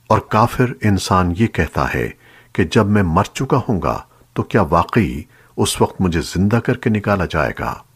और काफिर इंसान ये कहता है कि जब मैं मर चुका हूंगा तो क्या वाकई उस वक्त मुझे जिंदा करके निकाला जाएगा।